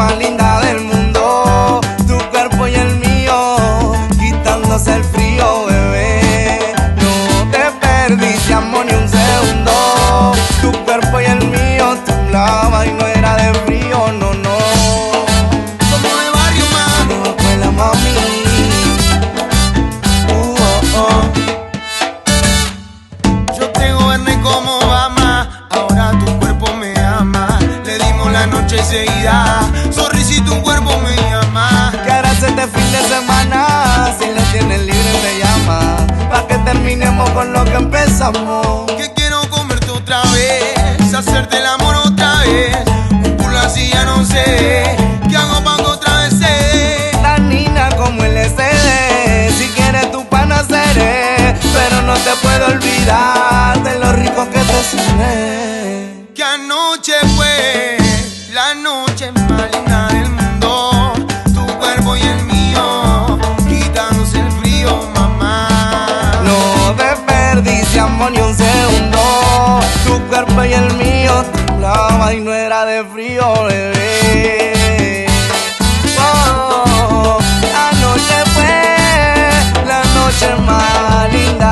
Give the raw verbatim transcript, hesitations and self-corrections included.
más linda del mundo. Tu cuerpo y el mío, quitándose el frío, bebé. No te desperdiciamos ni un segundo. Tu cuerpo y el mío temblaba y no era de frío, no, no. Somos de barrio, mami. No fue la mami. Uh, oh, oh. Yo te goberné como Obama, ahora tu cuerpo me ama. Le dimos la noche seguida, sorry si tu cuerpo me llama. Que harás este fin de semana? Si le tienes libre me llama, pa' que terminemos con lo que empezamos. Que quiero comerte otra vez, hacerte el amor otra vez. Un culo así ya no sé, ¿qué hago pa' que otra vez se? Tan linda como el S D, si quieres tu pana seré, pero no te puedo olvidar de lo rico que te cené. Que anoche fue la noche más linda del mundo. Tu cuerpo y el mío, quitándose el frío, mamá. No desperdiciamos ni un segundo. Tu cuerpo y el mío temblaba y no era de frío, bebé. Oh, la noche fue la noche más linda